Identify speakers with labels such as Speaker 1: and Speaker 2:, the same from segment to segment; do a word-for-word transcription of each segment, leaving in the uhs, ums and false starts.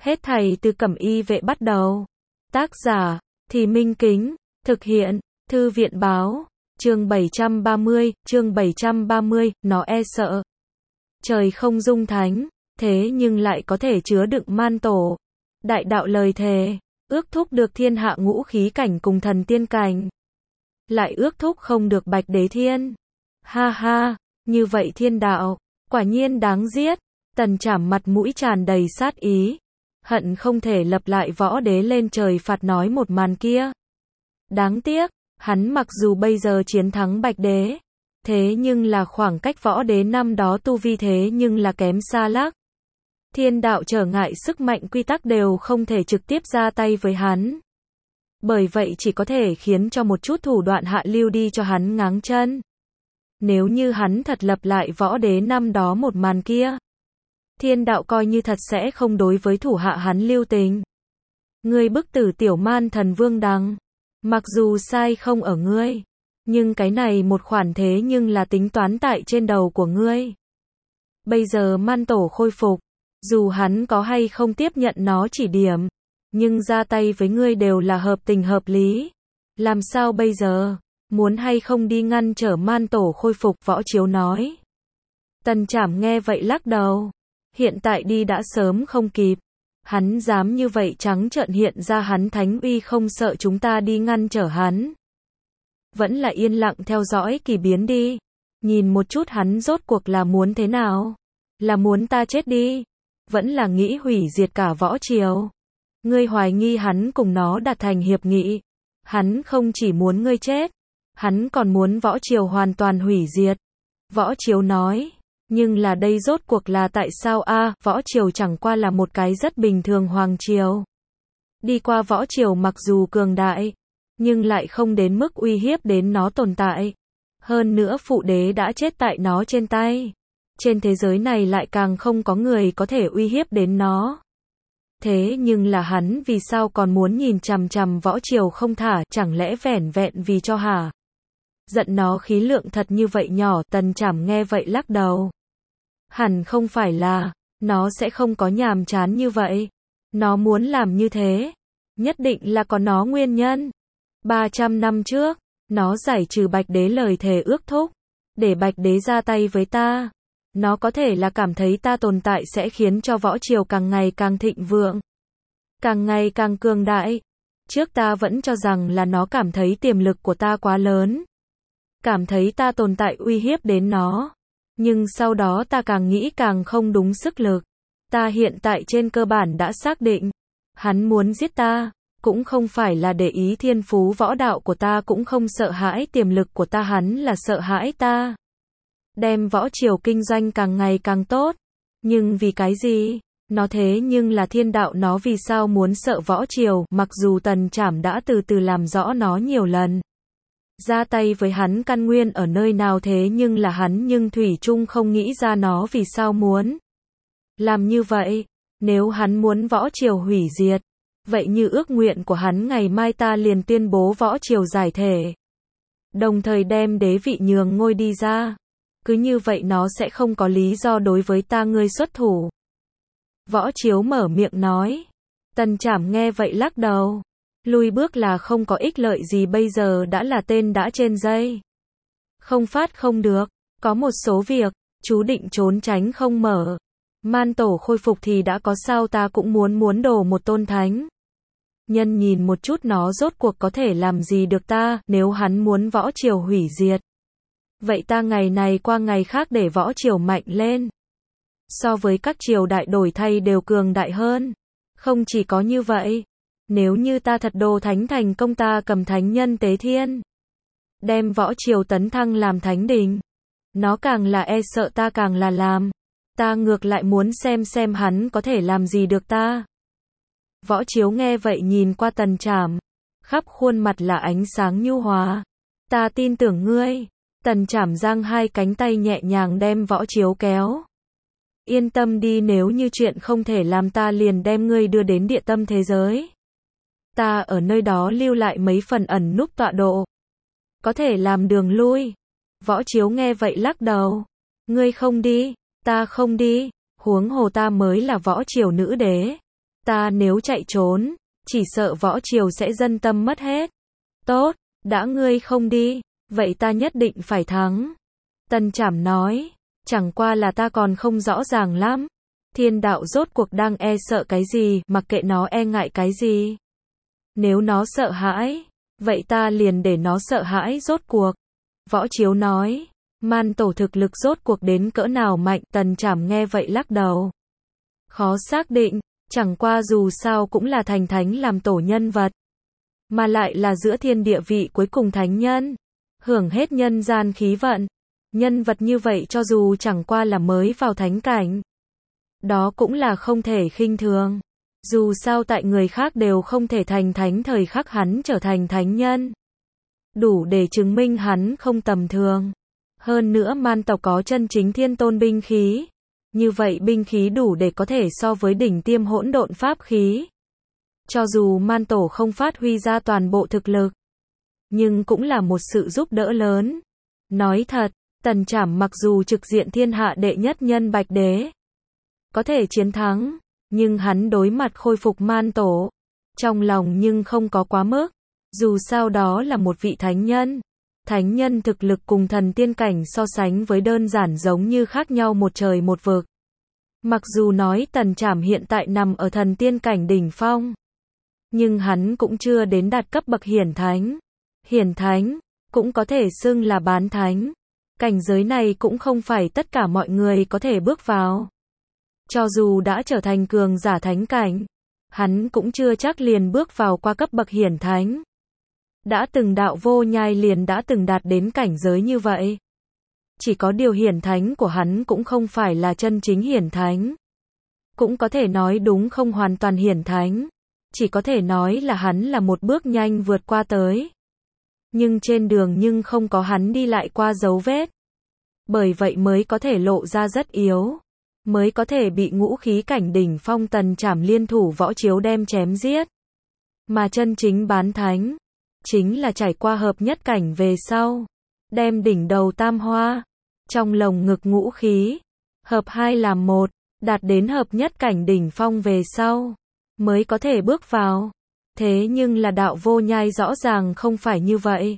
Speaker 1: Hết thảy từ Cẩm Y Vệ bắt đầu. Tác giả, Thì Minh Kính, thực hiện, Thư viện báo, chương bảy trăm ba mươi, chương bảy trăm ba mươi, nó e sợ. Trời không dung thánh, thế nhưng lại có thể chứa đựng man tổ. Đại đạo lời thề, ước thúc được thiên hạ ngũ khí cảnh cùng thần tiên cảnh. Lại ước thúc không được Bạch Đế Thiên. Ha ha, như vậy thiên đạo, quả nhiên đáng giết. Tần Trảm mặt mũi tràn đầy sát ý. Hận không thể lập lại Võ Đế lên trời phạt nói một màn kia. Đáng tiếc, hắn mặc dù bây giờ chiến thắng Bạch Đế, thế nhưng là khoảng cách Võ Đế năm đó tu vi thế nhưng là kém xa lắc. Thiên đạo trở ngại sức mạnh quy tắc đều không thể trực tiếp ra tay với hắn. Bởi vậy chỉ có thể khiến cho một chút thủ đoạn hạ lưu đi cho hắn ngáng chân. Nếu như hắn thật lập lại Võ Đế năm đó một màn kia, thiên đạo coi như thật sẽ không đối với thủ hạ hắn lưu tình. Ngươi bức tử tiểu man thần vương đằng, mặc dù sai không ở ngươi, nhưng cái này một khoản thế nhưng là tính toán tại trên đầu của ngươi. Bây giờ man tổ khôi phục, dù hắn có hay không tiếp nhận nó chỉ điểm, nhưng ra tay với ngươi đều là hợp tình hợp lý. Làm sao bây giờ, muốn hay không đi ngăn trở man tổ khôi phục? Võ Chiếu nói. Tần Trảm nghe vậy lắc đầu. Hiện tại đi đã sớm không kịp. Hắn dám như vậy trắng trợn hiện ra hắn thánh uy, không sợ chúng ta đi ngăn trở hắn. Vẫn là yên lặng theo dõi kỳ biến đi. Nhìn một chút hắn rốt cuộc là muốn thế nào. Là muốn ta chết đi, vẫn là nghĩ hủy diệt cả Võ Triều. Ngươi hoài nghi hắn cùng nó đạt thành hiệp nghị. Hắn không chỉ muốn ngươi chết, hắn còn muốn Võ Triều hoàn toàn hủy diệt. Võ Chiếu nói. Nhưng là đây rốt cuộc là tại sao a? À, Võ Triều chẳng qua là một cái rất bình thường hoàng triều. Đi qua Võ Triều mặc dù cường đại, nhưng lại không đến mức uy hiếp đến nó tồn tại. Hơn nữa phụ đế đã chết tại nó trên tay. Trên thế giới này lại càng không có người có thể uy hiếp đến nó. Thế nhưng là hắn vì sao còn muốn nhìn chằm chằm Võ Triều không thả, chẳng lẽ vẻn vẹn vì cho hả? Giận nó khí lượng thật như vậy nhỏ? Tần Trảm nghe vậy lắc đầu. Hẳn không phải là, nó sẽ không có nhàm chán như vậy. Nó muốn làm như thế, nhất định là có nó nguyên nhân. ba trăm năm trước, nó giải trừ Bạch Đế lời thề ước thúc, để Bạch Đế ra tay với ta. Nó có thể là cảm thấy ta tồn tại sẽ khiến cho Võ Triều càng ngày càng thịnh vượng, càng ngày càng cường đại. Trước ta vẫn cho rằng là nó cảm thấy tiềm lực của ta quá lớn, cảm thấy ta tồn tại uy hiếp đến nó. Nhưng sau đó ta càng nghĩ càng không đúng sức lực. Ta hiện tại trên cơ bản đã xác định, hắn muốn giết ta, cũng không phải là để ý thiên phú võ đạo của ta, cũng không sợ hãi tiềm lực của ta, hắn là sợ hãi ta đem Võ Triều kinh doanh càng ngày càng tốt. Nhưng vì cái gì? Nó thế nhưng là thiên đạo, nó vì sao muốn sợ Võ Triều? Mặc dù Tần Trảm đã từ từ làm rõ nó nhiều lần, ra tay với hắn căn nguyên ở nơi nào, thế nhưng là hắn nhưng thủy chung không nghĩ ra nó vì sao muốn làm như vậy. Nếu hắn muốn Võ Triều hủy diệt, vậy như ước nguyện của hắn, ngày mai ta liền tuyên bố Võ Triều giải thể, đồng thời đem đế vị nhường ngôi đi ra. Cứ như vậy nó sẽ không có lý do đối với ta ngươi xuất thủ. Võ Chiếu mở miệng nói. Tần Trảm nghe vậy lắc đầu. Lui bước là không có ích lợi gì, bây giờ đã là tên đã trên dây. Không phát không được, có một số việc, chú định trốn tránh không mở. Man tổ khôi phục thì đã có sao, ta cũng muốn muốn đổ một tôn thánh nhân nhìn một chút nó rốt cuộc có thể làm gì được ta. Nếu hắn muốn Võ Triều hủy diệt, vậy ta ngày này qua ngày khác để Võ Triều mạnh lên, so với các triều đại đổi thay đều cường đại hơn. Không chỉ có như vậy, nếu như ta thật đồ thánh thành công, ta cầm thánh nhân tế thiên, đem Võ Triều tấn thăng làm thánh đình, nó càng là e sợ, ta càng là làm. Ta ngược lại muốn xem xem hắn có thể làm gì được ta. Võ Chiếu nghe vậy nhìn qua Tần Trảm, khắp khuôn mặt là ánh sáng nhu hòa. Ta tin tưởng ngươi. Tần Trảm giang hai cánh tay nhẹ nhàng đem Võ Chiếu kéo. Yên tâm đi, nếu như chuyện không thể làm, ta liền đem ngươi đưa đến địa tâm thế giới. Ta ở nơi đó lưu lại mấy phần ẩn núp tọa độ, có thể làm đường lui. Võ Chiếu nghe vậy lắc đầu. Ngươi không đi, ta không đi, huống hồ ta mới là Võ Triều nữ đế. Ta nếu chạy trốn, chỉ sợ võ triều sẽ dân tâm mất hết. Tốt, đã ngươi không đi, vậy ta nhất định phải thắng. Tần Trảm nói, chẳng qua là ta còn không rõ ràng lắm. Thiên đạo rốt cuộc đang e sợ cái gì, mặc kệ nó e ngại cái gì. Nếu nó sợ hãi, vậy ta liền để nó sợ hãi rốt cuộc. Võ Chiếu nói, Man Tổ thực lực rốt cuộc đến cỡ nào mạnh, Tần Trảm nghe vậy lắc đầu. Khó xác định, chẳng qua dù sao cũng là thành thánh làm tổ nhân vật. Mà lại là giữa thiên địa vị cuối cùng thánh nhân. Hưởng hết nhân gian khí vận. Nhân vật như vậy cho dù chẳng qua là mới vào thánh cảnh. Đó cũng là không thể khinh thường. Dù sao tại người khác đều không thể thành thánh thời khắc hắn trở thành thánh nhân. Đủ để chứng minh hắn không tầm thường. Hơn nữa Man tộc có chân chính thiên tôn binh khí. Như vậy binh khí đủ để có thể so với đỉnh tiêm hỗn độn pháp khí. Cho dù Man tổ không phát huy ra toàn bộ thực lực, nhưng cũng là một sự giúp đỡ lớn. Nói thật, Tần Trảm mặc dù trực diện thiên hạ đệ nhất nhân Bạch Đế, có thể chiến thắng, nhưng hắn đối mặt khôi phục Man tổ, trong lòng nhưng không có quá mức. Dù sao đó là một vị thánh nhân. Thánh nhân thực lực cùng thần tiên cảnh so sánh với đơn giản giống như khác nhau một trời một vực. Mặc dù nói Tần Trảm hiện tại nằm ở thần tiên cảnh đỉnh phong, nhưng hắn cũng chưa đến đạt cấp bậc hiển thánh. Hiển thánh, cũng có thể xưng là bán thánh. Cảnh giới này cũng không phải tất cả mọi người có thể bước vào. Cho dù đã trở thành cường giả thánh cảnh, hắn cũng chưa chắc liền bước vào qua cấp bậc hiển thánh. Đã từng Đạo Vô Nhai liền đã từng đạt đến cảnh giới như vậy. Chỉ có điều hiển thánh của hắn cũng không phải là chân chính hiển thánh. Cũng có thể nói đúng không hoàn toàn hiển thánh. Chỉ có thể nói là hắn là một bước nhanh vượt qua tới. Nhưng trên đường nhưng không có hắn đi lại qua dấu vết. Bởi vậy mới có thể lộ ra rất yếu. Mới có thể bị ngũ khí cảnh đỉnh phong Tần Trảm liên thủ Võ Chiếu đem chém giết. Mà chân chính bán thánh, chính là trải qua hợp nhất cảnh về sau. Đem đỉnh đầu tam hoa, trong lồng ngực ngũ khí, hợp hai làm một, đạt đến hợp nhất cảnh đỉnh phong về sau. Mới có thể bước vào. Thế nhưng là Đạo Vô Nhai rõ ràng không phải như vậy.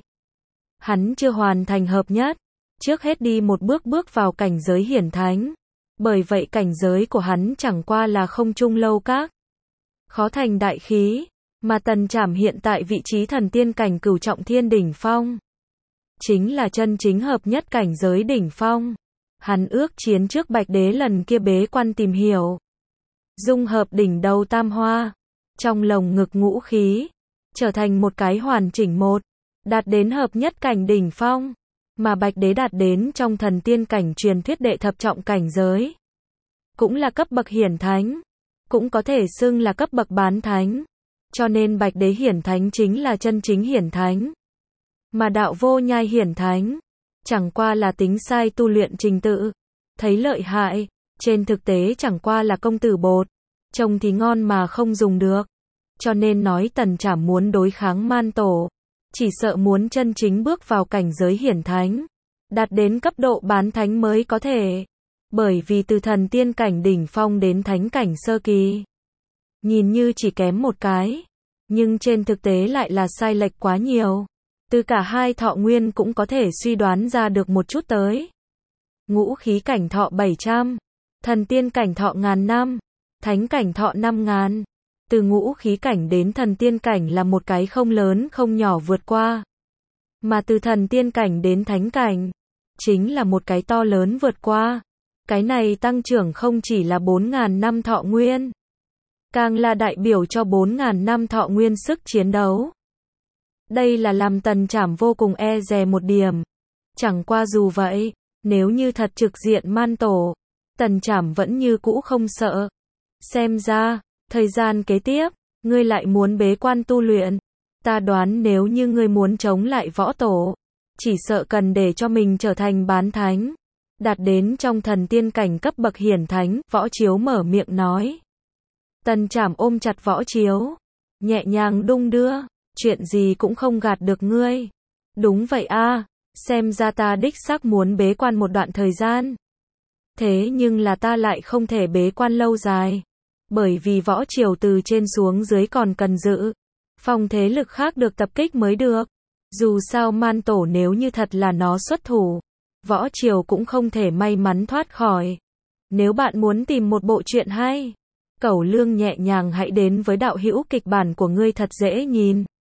Speaker 1: Hắn chưa hoàn thành hợp nhất. Trước hết đi một bước bước vào cảnh giới hiển thánh. Bởi vậy cảnh giới của hắn chẳng qua là không trung lâu các. Khó thành đại khí. Mà Tần Trảm hiện tại vị trí thần tiên cảnh cửu trọng thiên đỉnh phong. Chính là chân chính hợp nhất cảnh giới đỉnh phong. Hắn ước chiến trước Bạch Đế lần kia bế quan tìm hiểu. Dung hợp đỉnh đầu tam hoa. Trong lồng ngực ngũ khí. Trở thành một cái hoàn chỉnh một. Đạt đến hợp nhất cảnh đỉnh phong. Mà Bạch Đế đạt đến trong thần tiên cảnh truyền thuyết đệ thập trọng cảnh giới. Cũng là cấp bậc hiển thánh. Cũng có thể xưng là cấp bậc bán thánh. Cho nên Bạch Đế hiển thánh chính là chân chính hiển thánh. Mà Đạo Vô Nhai hiển thánh, chẳng qua là tính sai tu luyện trình tự. Thấy lợi hại, trên thực tế chẳng qua là công tử bột. Trông thì ngon mà không dùng được. Cho nên nói Tần Trảm muốn đối kháng Man tổ. Chỉ sợ muốn chân chính bước vào cảnh giới hiển thánh. Đạt đến cấp độ bán thánh mới có thể. Bởi vì từ thần tiên cảnh đỉnh phong đến thánh cảnh sơ kỳ. Nhìn như chỉ kém một cái. Nhưng trên thực tế lại là sai lệch quá nhiều. Từ cả hai thọ nguyên cũng có thể suy đoán ra được một chút tới. Ngũ khí cảnh thọ bảy trăm. Thần tiên cảnh thọ ngàn năm. Thánh cảnh thọ năm ngàn. Từ ngũ khí cảnh đến thần tiên cảnh là một cái không lớn không nhỏ vượt qua. Mà từ thần tiên cảnh đến thánh cảnh, chính là một cái to lớn vượt qua. Cái này tăng trưởng không chỉ là bốn ngàn năm thọ nguyên. Càng là đại biểu cho bốn ngàn năm thọ nguyên sức chiến đấu. Đây là làm Tần Trảm vô cùng e dè một điểm. Chẳng qua dù vậy, nếu như thật trực diện Man tổ, Tần Trảm vẫn như cũ không sợ. Xem ra, thời gian kế tiếp, ngươi lại muốn bế quan tu luyện. Ta đoán nếu như ngươi muốn chống lại võ tổ, chỉ sợ cần để cho mình trở thành bán thánh. Đạt đến trong thần tiên cảnh cấp bậc hiển thánh, Võ Chiếu mở miệng nói. Tần Trảm ôm chặt Võ Chiếu, nhẹ nhàng đung đưa, chuyện gì cũng không gạt được ngươi. Đúng vậy a, xem ra ta đích xác muốn bế quan một đoạn thời gian. Thế nhưng là ta lại không thể bế quan lâu dài. Bởi vì võ triều từ trên xuống dưới còn cần giữ phòng thế lực khác được tập kích mới được. Dù sao man tổ nếu như thật là nó xuất thủ, võ triều cũng không thể may mắn thoát khỏi. Nếu bạn muốn tìm một bộ truyện hay, Cẩu Lương nhẹ nhàng hãy đến với đạo hữu kịch bản của ngươi thật dễ nhìn.